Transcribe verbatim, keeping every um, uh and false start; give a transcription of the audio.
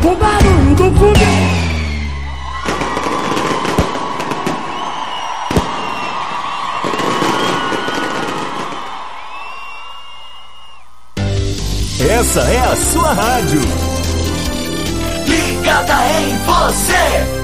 o barulho do foguete. Essa é a sua rádio. Ligada em você.